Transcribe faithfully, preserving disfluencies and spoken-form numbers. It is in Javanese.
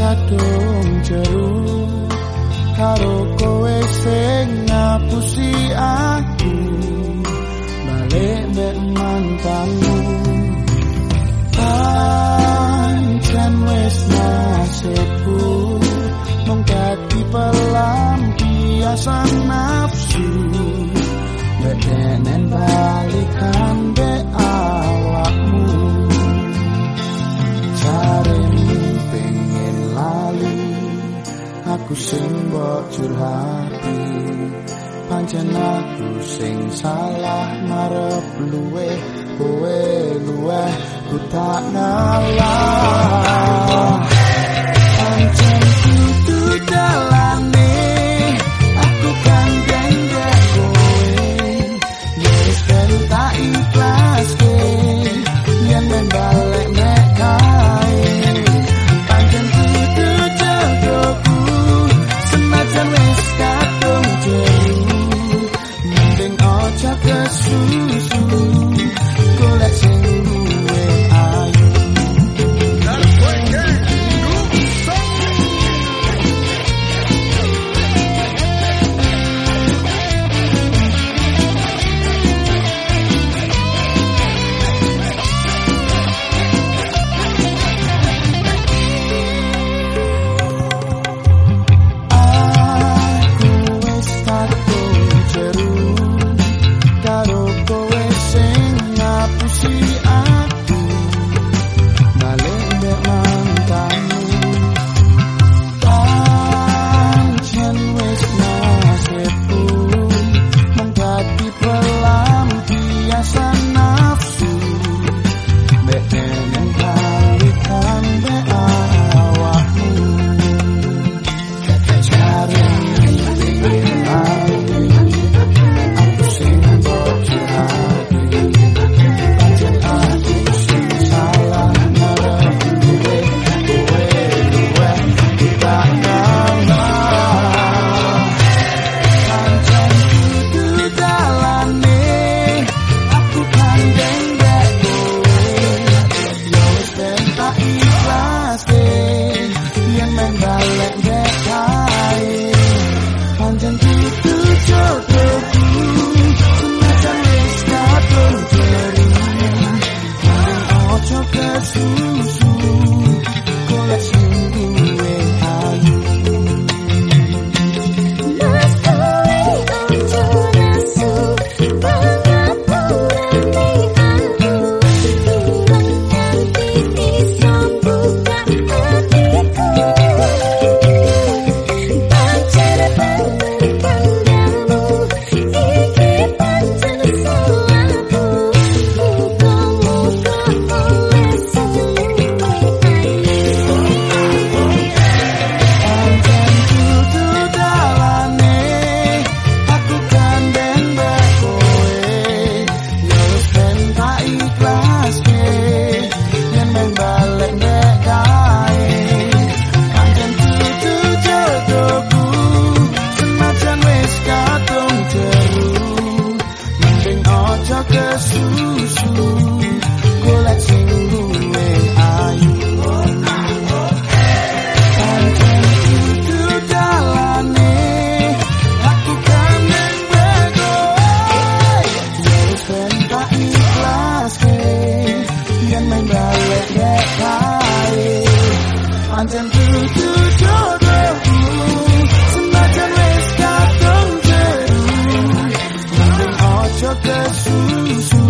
kadung jeru karo kowe sing ngapusi aku balik mek mantanmu. Pancen wis nasibku mung dadi pelampiasan nafsu mek denen balikan be awakmu. Jarene pengen lali aku sing mbok curhati, pancen aku sing salah ngarep luwe kowe luwe ku tak ngalah. Pancen kudu dalane aku kan gandeng kowe wis ben tak ikhlaske yen men balik mek kae. Pancen kudu jagoku senajan wis kadung jeru mending aja kesusu golek sing luwe ayu. Pancen kudu jodohku senajan wis kadung jeru mending aja kesusu.